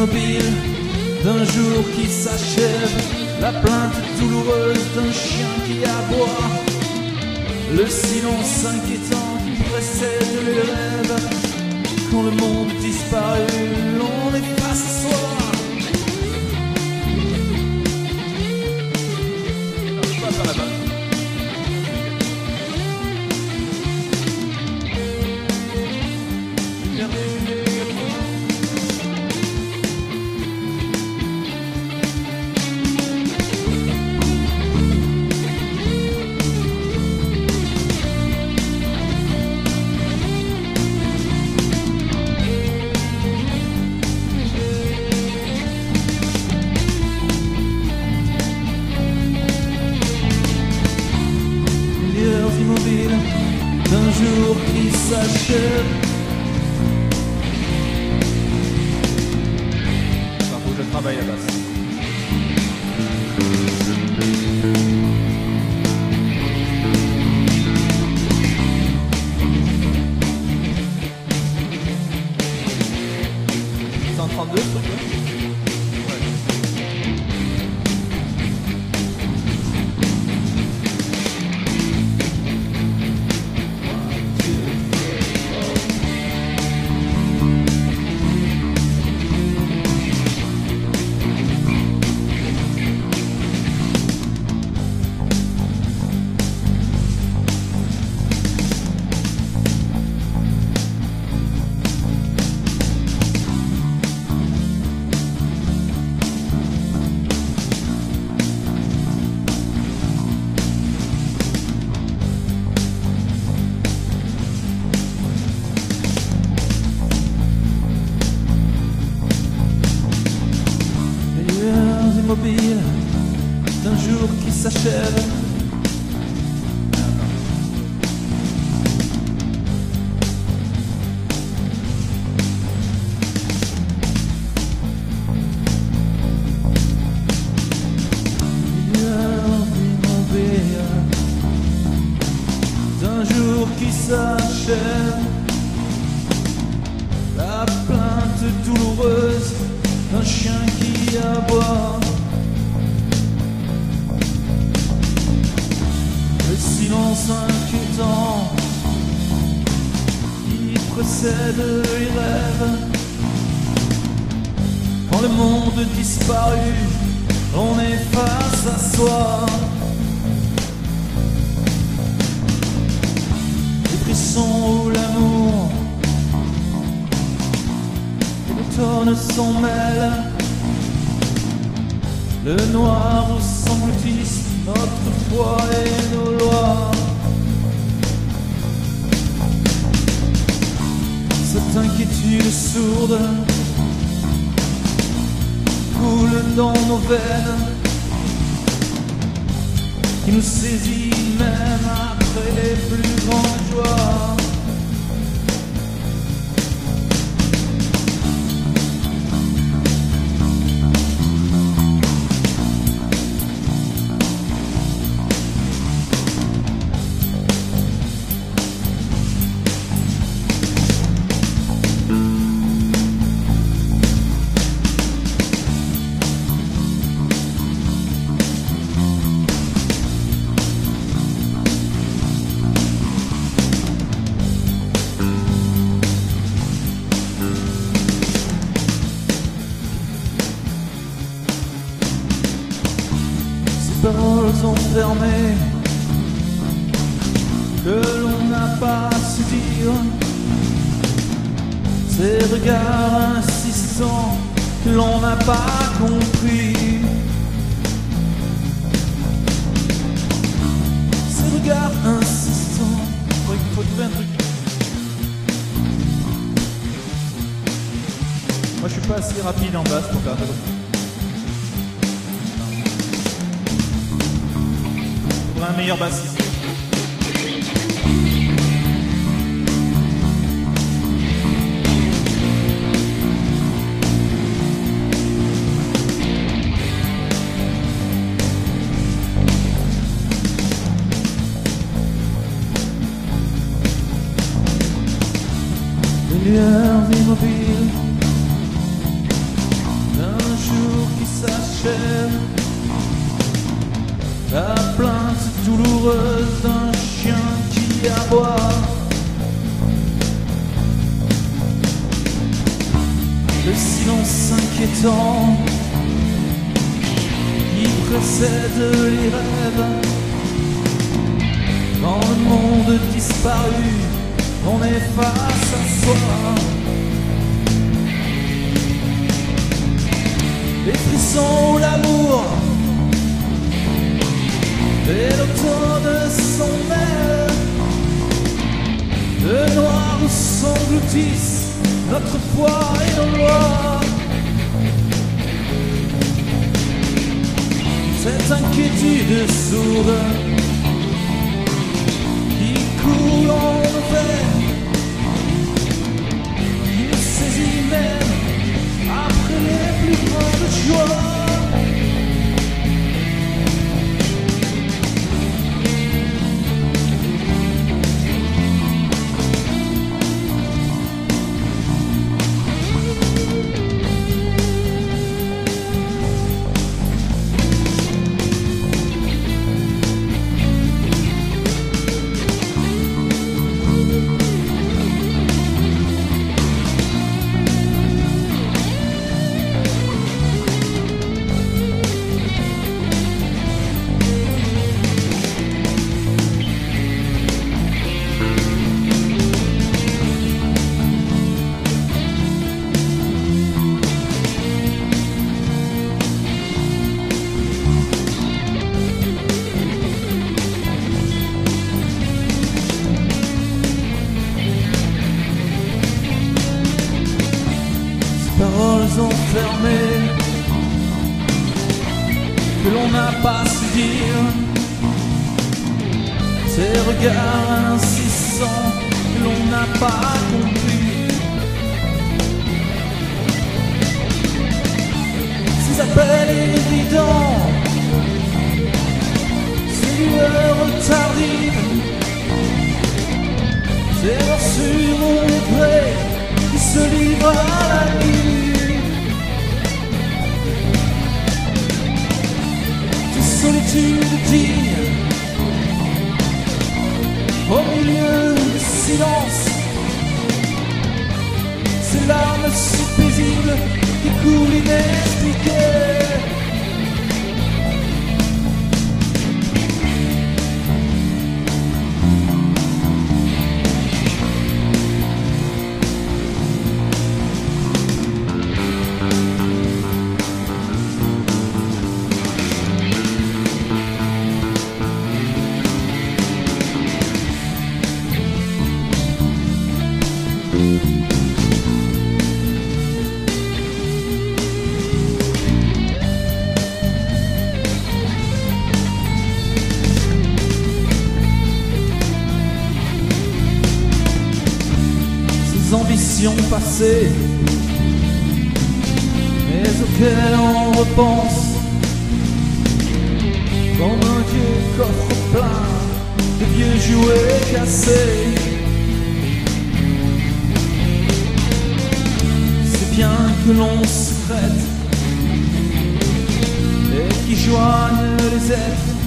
immobile d'un jour qui s'achève, la plainte douloureuse d'un chien qui aboie, le silence inquiétant qui précède les rêves. Quand le monde disparut, l'on est face à soi. Immobile d'un jour qui s'achève. Enfin, faut que je travaille la basse. Ce truc là. Immobile d'un jour qui s'achève. Immobile d'un jour qui s'achève. La plainte douloureuse d'un chien qui aboie. Le silence inquiétant qui précède les rêves. Quand le monde disparut, on est face à soi. Les frissons où l'amour et l'automne s'en mêlent. Le noir où s'engloutissent notre foi et nos lois. Cette inquiétude sourde coule dans nos veines, qui nous saisit même après les plus grandes joies. Paroles enfermées que l'on n'a pas su dire, ces regards insistants que l'on n'a pas compris, ces regards insistants. Il faut trouver un truc. Moi je suis pas assez rapide en basse pour faire ça. Un meilleur bassiste. Des lueurs immobiles La plainte douloureuse d'un chien qui aboie. Le silence inquiétant qui précède les rêves. Dans le monde disparu, on est face à soi. Les frissons, l'amour et l'automne s'en mêlent. Le noir s'engloutisse notre foi et nos lois. Cette inquiétude sourde qui coule en nos veines, qui nous saisit même après les plus grandes joies. Paroles enfermées que l'on n'a pas su dire, ces regards insistants que l'on n'a pas compris, ces appels évidents, ces lueurs tardives, ces morsures au gré qui se livrent à la nuit. Solitude digne, au milieu du silence, ces larmes si paisibles qui coulent inexpliquées. Ambitions passées, mais auxquelles on repense comme un vieux coffre plein de vieux jouets cassés. C'est bien que l'on se prête et qui joignent les êtres,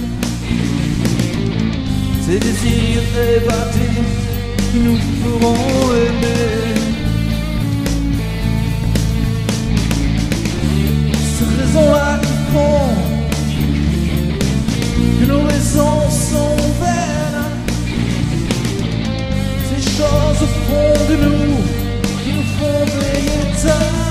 ces désirs évadés qui nous feront aimer. Ces raisons-là qui font que nos raisons sont vaines, ces choses au fond de nous qui nous font veiller tard.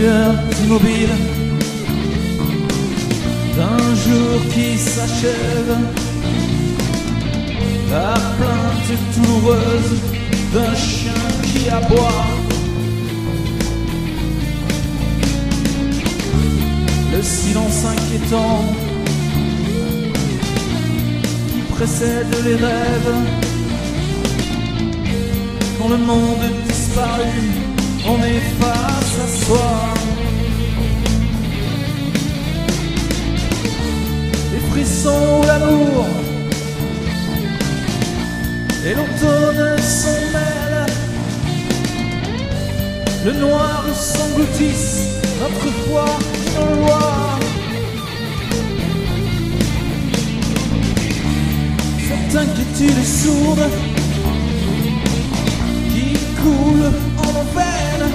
lueurs immobiles d'un jour qui s'achève, la plainte douloureuse d'un chien qui aboie, le silence inquiétant qui précède les rêves. Quand le monde disparut, on est face à soi. Les frissons, l'amour et l'automne s'en mêlent. Le noir s'engloutisse, notre foi en loi. Cette inquiétude sourde qui coule en nos veines,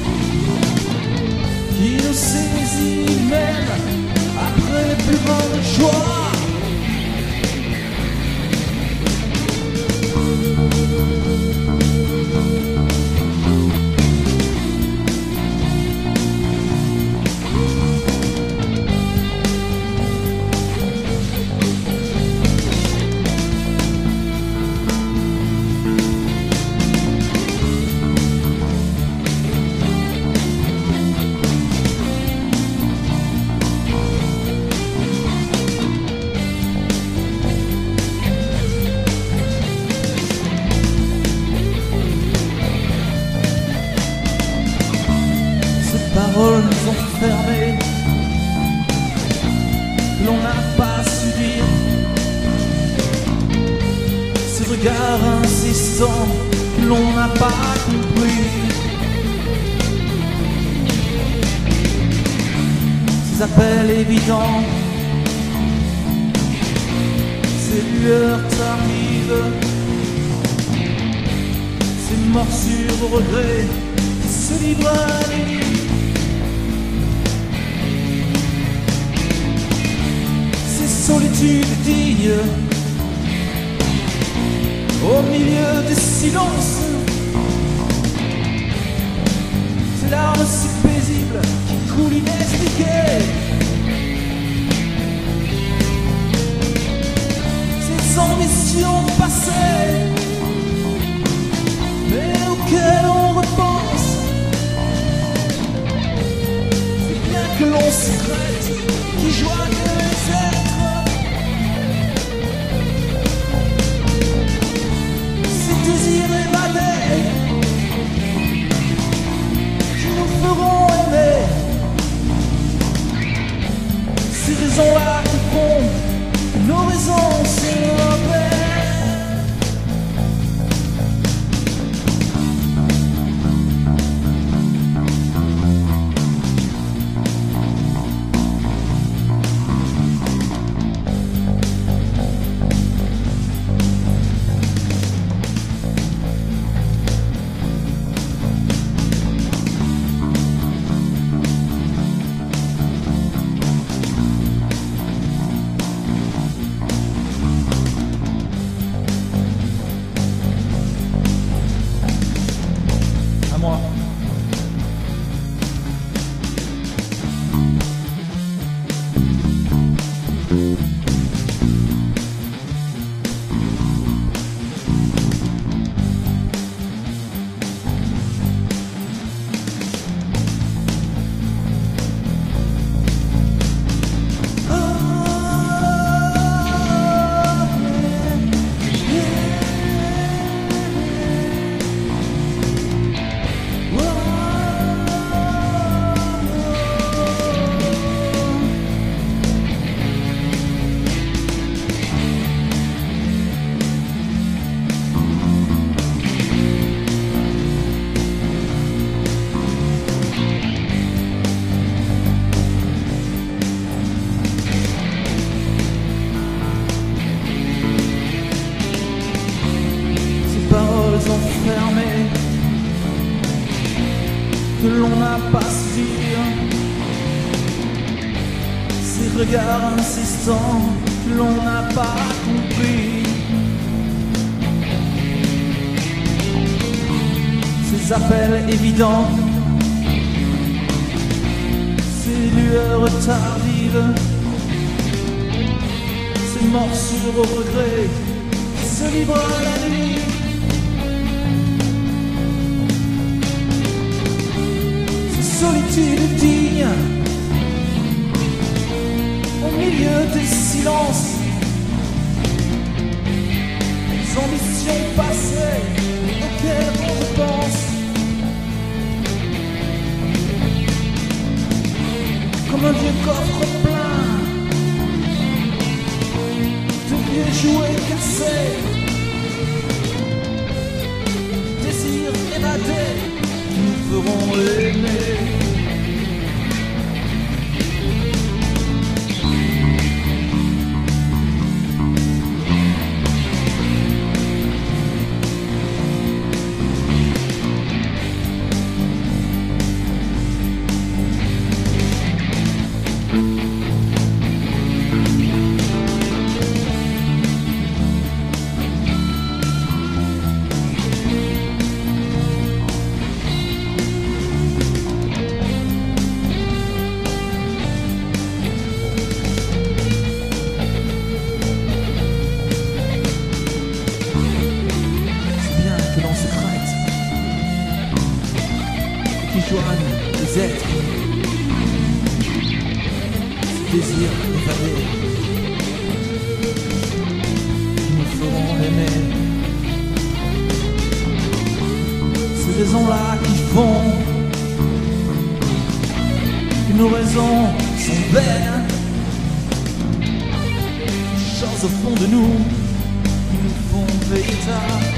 qui nous saisit même après les plus grandes joies. Paroles enfermées que l'on n'a pas su dire, ces regards insistants que l'on n'a pas compris, ces appels évidents, ces lueurs tardives, ces morsures au regret qui se livrent à la nuit. Solitude digne au milieu du silence, ces larmes si paisibles qui coulent inexpliquées, ces ambitions passées mais auxquelles on repense, c'est bien que l'on secrète qui joigne les êtres. Désirs évadés qui nous feront aimer, ces raisons-là qui font nos raisons s'élever. Enfermés que l'on n'a pas su dire, ces regards insistants que l'on n'a pas compris, ces appels évidents ces lueurs tardives, ces morsures au regret qui se livrent à la nuit. Ces solitudes dignes au milieu des silences, les ambitions passées auxquelles on repense. Comme un vieux coffre plein de vieux jouets cassés, désirs évadés qui nous feront aimer. Qui joignent les êtres, ces désirs évadés qui nous feront aimer, ces raisons-là qui font que nos raisons sont vaines, ces choses au fond de nous qui nous font véritables.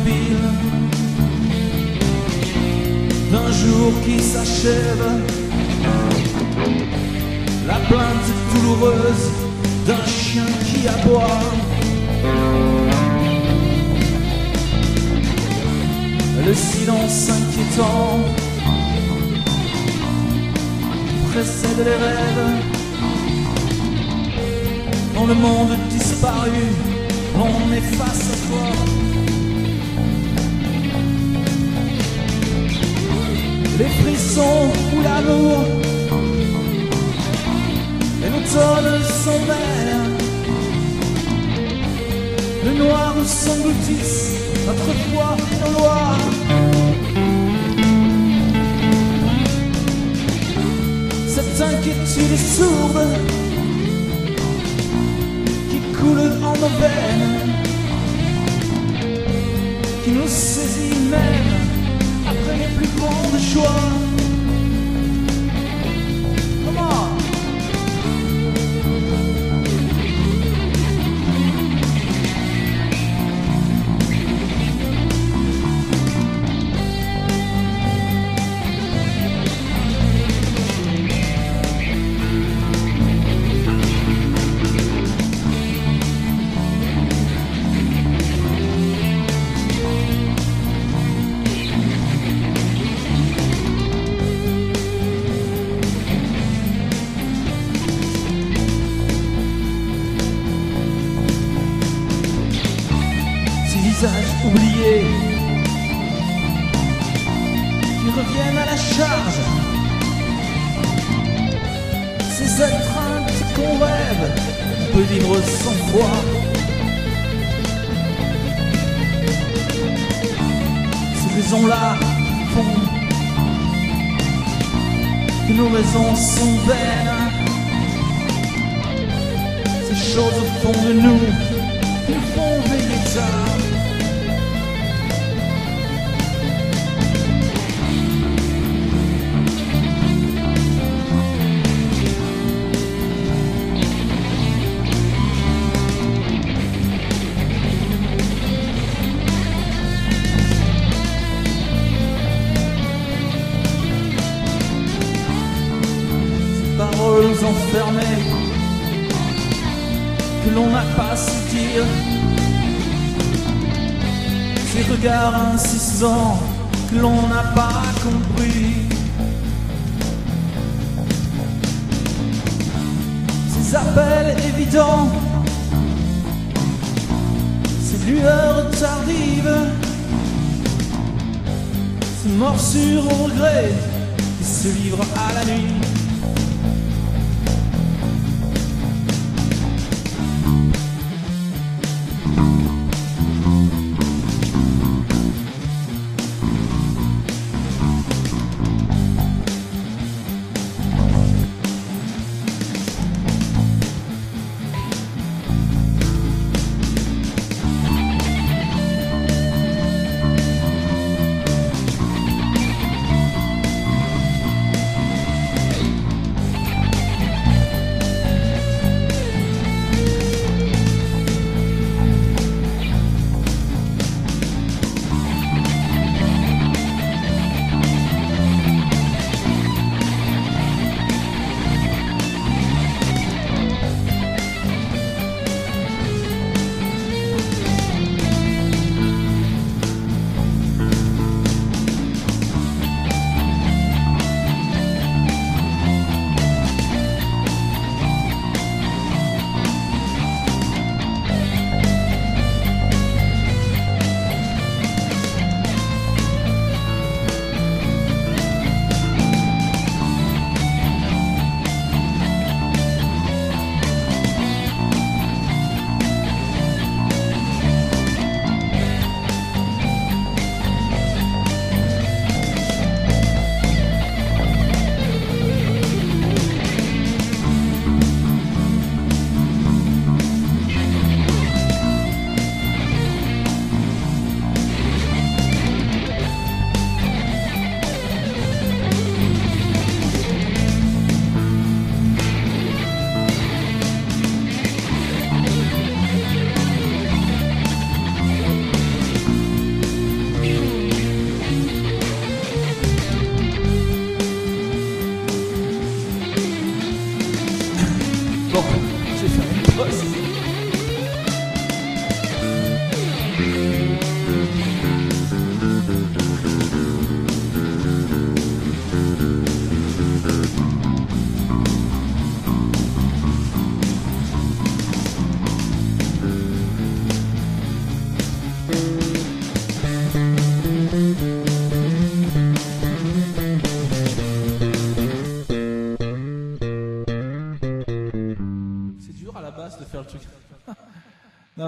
immobile d'un jour qui s'achève, la plainte douloureuse d'un chien qui aboie, le silence inquiétant précède les rêves. Dans le monde disparu, on est face à toi. Les frissons ou l'amour, et l'automne s'emmêle, le noir s'engloutisse notre foi et nos lois. Cette inquiétude est sourde qui coule en nos veines, qui nous saisit même après les plus grands choix. Comment? Visages oubliés qui reviennent à la charge, ces étreintes qu'on rêve, on peut vivre sans foi. Ces raisons-là font que nos raisons sont vaines. Ces choses au fond de nous nous font veiller tard. Paroles enfermées que l'on n'a pas su dire, ces regards insistants que l'on n'a pas compris, ces appels évidents, ces lueurs tardives, ces morsures au regret qui se livrent à la nuit.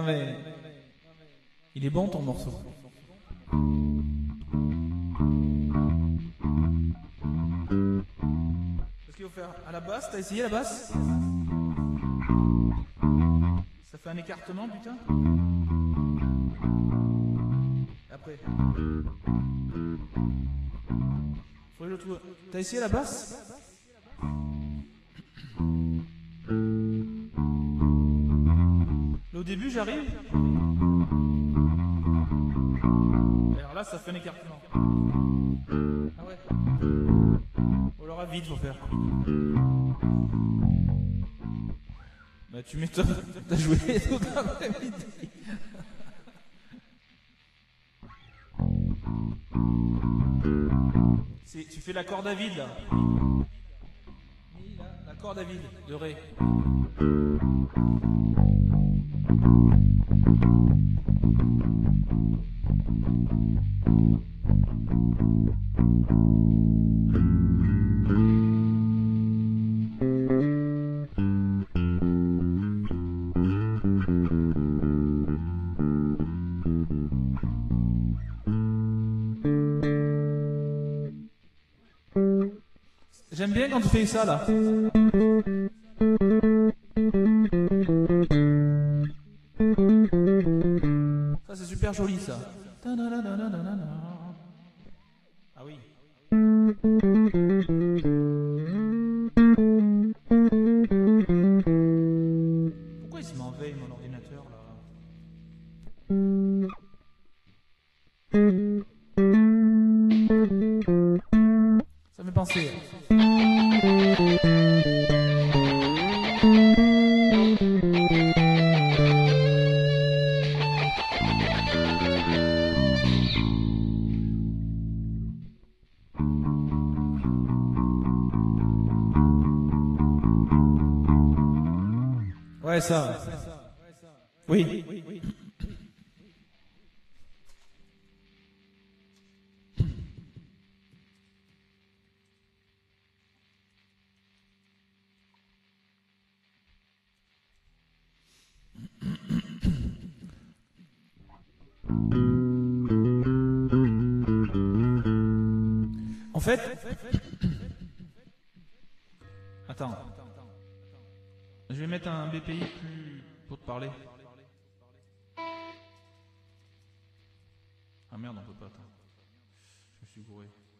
mais... Il est bon ton morceau. Qu'est-ce qu'il faut faire? À la basse? T'as essayé la basse? Ça fait un écartement, putain. Après. Faudrait que je trouve... T'as essayé la basse? Là, au début, j'arrive. Alors là, ça fait un écartement. Ah ouais. Ou alors à vide, faut faire. Bah, tu m'étonnes. T'as joué toute l'après-midi. Tu fais la corde à vide là. La corde à vide de Ré. J'aime bien quand tu fais ça là. Ça c'est super joli ça. Ah oui. Pourquoi il se m'enveille mon ordinateur là? Ça me fait penser. Ouais, ça. Oui. En fait, attends, je vais mettre un BPI plus pour te parler. Ah merde, on peut pas. Attends. Je me suis gouré.